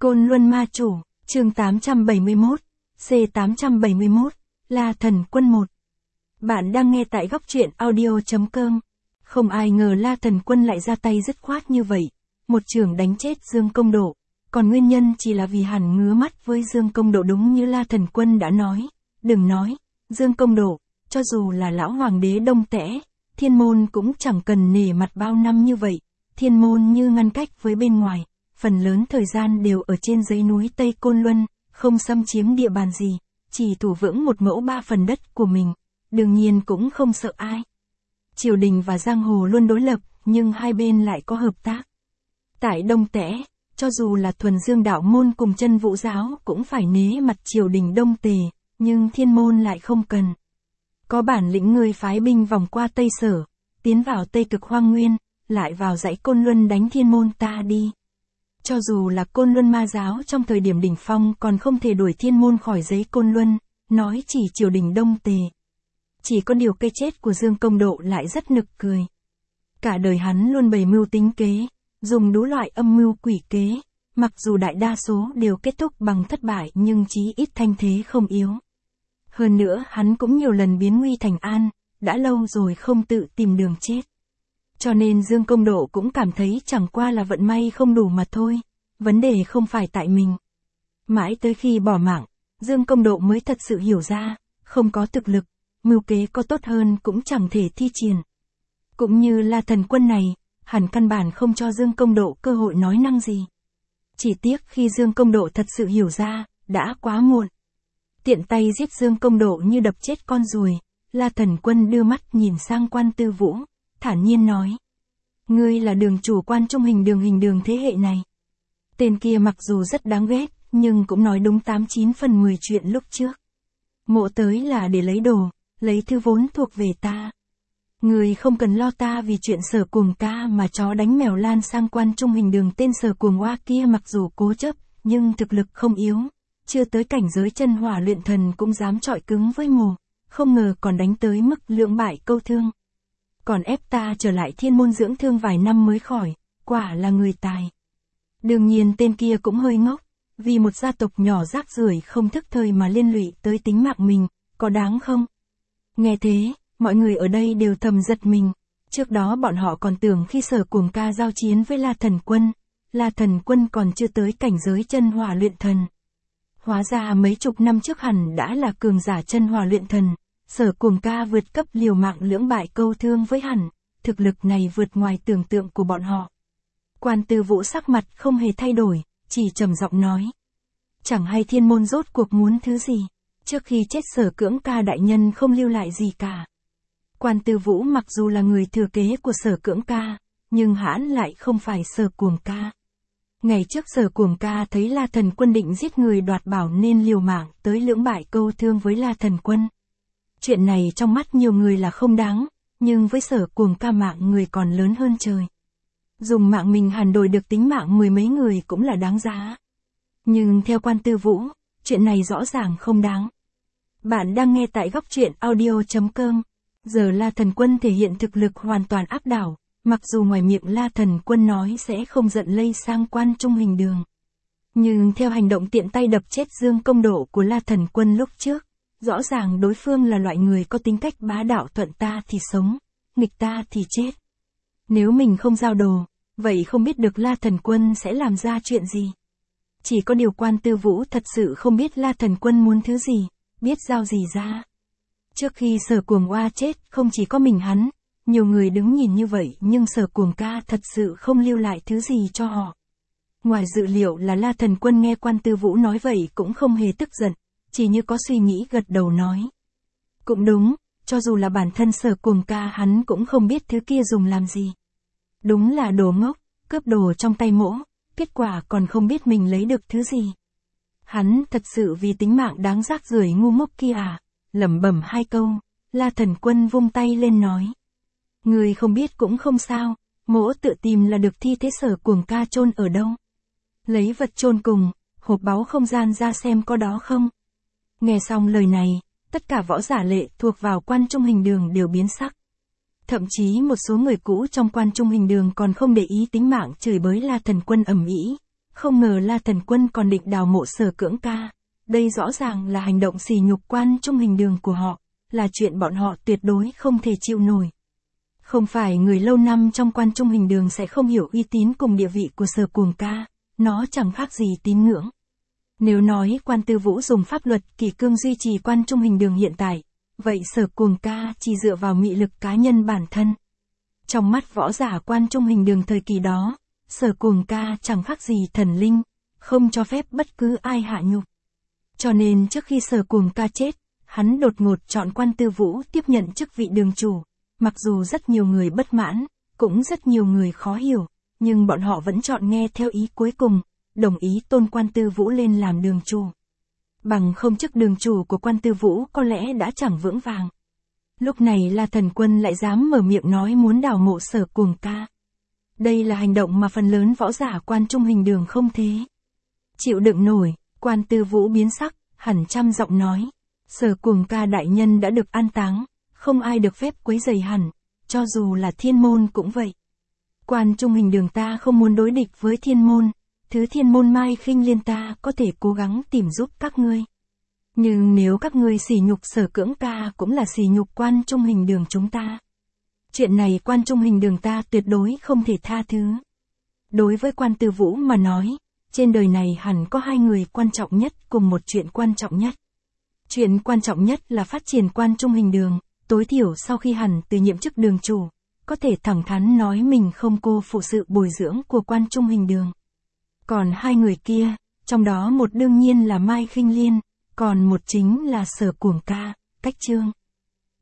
Côn Luân Ma Chủ, chương 871, C871, La Thần Quân 1. Bạn đang nghe tại góc truyện audio.com. Không ai ngờ La Thần Quân lại ra tay dứt khoát như vậy, một chưởng đánh chết Dương Công Độ, còn nguyên nhân chỉ là vì hắn ngứa mắt với Dương Công Độ đúng như La Thần Quân đã nói. Đừng nói, Dương Công Độ, cho dù là lão hoàng đế Đông Tẽ, Thiên Môn cũng chẳng cần nể mặt bao năm như vậy. Thiên Môn như ngăn cách với bên ngoài, phần lớn thời gian đều ở trên dãy núi Tây Côn Luân, không xâm chiếm địa bàn gì, chỉ thủ vững một mẫu 3 phần đất của mình, đương nhiên cũng không sợ ai. Triều đình và giang hồ luôn đối lập, nhưng hai bên lại có hợp tác. Tại Đông Tẽ, cho dù là Thuần Dương đạo môn cùng Chân Vũ giáo cũng phải nể mặt triều đình Đông Tề, nhưng Thiên Môn lại không cần. Có bản lĩnh người phái binh vòng qua Tây Sở, tiến vào Tây Cực Hoang Nguyên, lại vào dãy Côn Luân đánh Thiên Môn ta đi. Cho dù là Côn Luân ma giáo trong thời điểm đỉnh phong còn không thể đuổi Thiên Môn khỏi dãy Côn Luân, nói chỉ triều đình Đông Tề. Chỉ có điều cái chết của Dương Công Độ lại rất nực cười. Cả đời hắn luôn bày mưu tính kế, dùng đủ loại âm mưu quỷ kế, mặc dù đại đa số đều kết thúc bằng thất bại nhưng chí ít thanh thế không yếu. Hơn nữa hắn cũng nhiều lần biến nguy thành an, đã lâu rồi không tự tìm đường chết. Cho nên Dương Công Độ cũng cảm thấy chẳng qua là vận may không đủ mà thôi, vấn đề không phải tại mình. Mãi tới khi bỏ mạng, Dương Công Độ mới thật sự hiểu ra, không có thực lực, mưu kế có tốt hơn cũng chẳng thể thi triển. Cũng như La Thần Quân này, hẳn căn bản không cho Dương Công Độ cơ hội nói năng gì. Chỉ tiếc khi Dương Công Độ thật sự hiểu ra, đã quá muộn. Tiện tay giết Dương Công Độ như đập chết con ruồi, La Thần Quân đưa mắt nhìn sang Quan Tư Vũ, thản nhiên nói. Ngươi là đường chủ Quan Trung hình đường thế hệ này. Tên kia mặc dù rất đáng ghét, nhưng cũng nói đúng 89 phần 10 chuyện lúc trước. Mộ tới là để lấy đồ, lấy thứ vốn thuộc về ta. Ngươi không cần lo ta vì chuyện Sở Cuồng ca mà chó đánh mèo lan sang Quan Trung hình đường. Tên Sở Cuồng Hoa kia mặc dù cố chấp, nhưng thực lực không yếu. Chưa tới cảnh giới chân hỏa luyện thần cũng dám chọi cứng với mồ, không ngờ còn đánh tới mức lưỡng bại câu thương. Còn ép ta trở lại Thiên Môn dưỡng thương vài năm mới khỏi, quả là người tài. Đương nhiên tên kia cũng hơi ngốc, vì một gia tộc nhỏ rác rưởi không thức thời mà liên lụy tới tính mạng mình, có đáng không? Nghe thế, mọi người ở đây đều thầm giật mình. Trước đó bọn họ còn tưởng khi Sở Cuồng ca giao chiến với La Thần Quân còn chưa tới cảnh giới chân hỏa luyện thần. Hóa ra mấy chục năm trước hẳn đã là cường giả chân hỏa luyện thần. Sở Cuồng ca vượt cấp liều mạng lưỡng bại câu thương với hẳn, thực lực này vượt ngoài tưởng tượng của bọn họ. Quan Tư Vũ sắc mặt không hề thay đổi, chỉ trầm giọng nói. Chẳng hay Thiên Môn rốt cuộc muốn thứ gì, trước khi chết Sở Cưỡng ca đại nhân không lưu lại gì cả. Quan Tư Vũ mặc dù là người thừa kế của Sở Cưỡng ca, nhưng hãn lại không phải Sở Cuồng ca. Ngày trước Sở Cuồng ca thấy La Thần Quân định giết người đoạt bảo nên liều mạng tới lưỡng bại câu thương với La Thần Quân. Chuyện này trong mắt nhiều người là không đáng, nhưng với Sở Cuồng ca mạng người còn lớn hơn trời. Dùng mạng mình hẳn đổi được tính mạng mười mấy người cũng là đáng giá. Nhưng theo Quan Tư Vũ, chuyện này rõ ràng không đáng. Bạn đang nghe tại góc truyện audio.com. Giờ La Thần Quân thể hiện thực lực hoàn toàn áp đảo, mặc dù ngoài miệng La Thần Quân nói sẽ không giận lây sang Quan Trung hình đường. Nhưng theo hành động tiện tay đập chết Dương Công Độ của La Thần Quân lúc trước, rõ ràng đối phương là loại người có tính cách bá đạo, thuận ta thì sống, nghịch ta thì chết. Nếu mình không giao đồ, vậy không biết được La Thần Quân sẽ làm ra chuyện gì. Chỉ có điều Quan Tư Vũ thật sự không biết La Thần Quân muốn thứ gì, biết giao gì ra. Trước khi Sở Cuồng Hoa chết không chỉ có mình hắn, nhiều người đứng nhìn như vậy nhưng Sở Cuồng ca thật sự không lưu lại thứ gì cho họ. Ngoài dự liệu là La Thần Quân nghe Quan Tư Vũ nói vậy cũng không hề tức giận, chỉ như có suy nghĩ gật đầu nói. Cũng đúng, cho dù là bản thân Sở Cuồng ca hắn cũng không biết thứ kia dùng làm gì. Đúng là đồ ngốc, cướp đồ trong tay mỗ, kết quả còn không biết mình lấy được thứ gì. Hắn thật sự vì tính mạng đáng rác rưởi ngu ngốc kia à? Lẩm bẩm hai câu, La Thần Quân vung tay lên nói. Người không biết cũng không sao, mỗ tự tìm là được thi thế Sở Cuồng ca chôn ở đâu. Lấy vật chôn cùng, hộp báu không gian ra xem có đó không. Nghe xong lời này, tất cả võ giả lệ thuộc vào Quan Trung hình đường đều biến sắc. Thậm chí một số người cũ trong Quan Trung hình đường còn không để ý tính mạng chửi bới La Thần Quân ầm ĩ, Không ngờ La Thần Quân còn định đào mộ Sở Cưỡng ca. Đây rõ ràng là hành động sỉ nhục Quan Trung Hình Đường của họ, là chuyện bọn họ tuyệt đối không thể chịu nổi. Không phải người lâu năm trong Quan Trung Hình Đường sẽ không hiểu uy tín cùng địa vị của Sở Cuồng ca, nó chẳng khác gì tín ngưỡng. Nếu nói Quan Tư Vũ dùng pháp luật kỷ cương duy trì Quan Trung Hình Đường hiện tại, vậy Sở Cuồng ca chỉ dựa vào mị lực cá nhân bản thân. Trong mắt võ giả Quan Trung Hình Đường thời kỳ đó, Sở Cuồng ca chẳng khác gì thần linh, không cho phép bất cứ ai hạ nhục. Cho nên trước khi Sở Cuồng ca chết, hắn đột ngột chọn Quan Tư Vũ tiếp nhận chức vị đường chủ. Mặc dù rất nhiều người bất mãn, cũng rất nhiều người khó hiểu, nhưng bọn họ vẫn chọn nghe theo ý cuối cùng, đồng ý tôn Quan Tư Vũ lên làm đường chủ. Bằng không chức đường chủ của Quan Tư Vũ có lẽ đã chẳng vững vàng. Lúc này La Thần Quân lại dám mở miệng nói muốn đào mộ Sở Cuồng ca. Đây là hành động mà phần lớn võ giả Quan Trung Hình Đường không thế chịu đựng nổi. Quan Tư Vũ biến sắc, hẳn trăm giọng nói, Sở Cuồng ca đại nhân đã được an táng, không ai được phép quấy rầy hẳn, cho dù là Thiên Môn cũng vậy. Quan Trung Hình Đường ta không muốn đối địch với Thiên Môn, thứ Thiên Môn Mai Khinh Liên ta có thể cố gắng tìm giúp các ngươi. Nhưng nếu các ngươi sỉ nhục Sở Cưỡng ca cũng là sỉ nhục Quan Trung Hình Đường chúng ta. Chuyện này Quan Trung Hình Đường ta tuyệt đối không thể tha thứ. Đối với Quan Tư Vũ mà nói, trên đời này hẳn có hai người quan trọng nhất cùng một chuyện quan trọng nhất. Chuyện quan trọng nhất là phát triển Quan Trung Hình Đường, tối thiểu sau khi hẳn từ nhiệm chức đường chủ, có thể thẳng thắn nói mình không cô phụ sự bồi dưỡng của Quan Trung Hình Đường. Còn hai người kia, trong đó một đương nhiên là Mai Khinh Liên, còn một chính là Sở Cuồng ca, Cách Chương.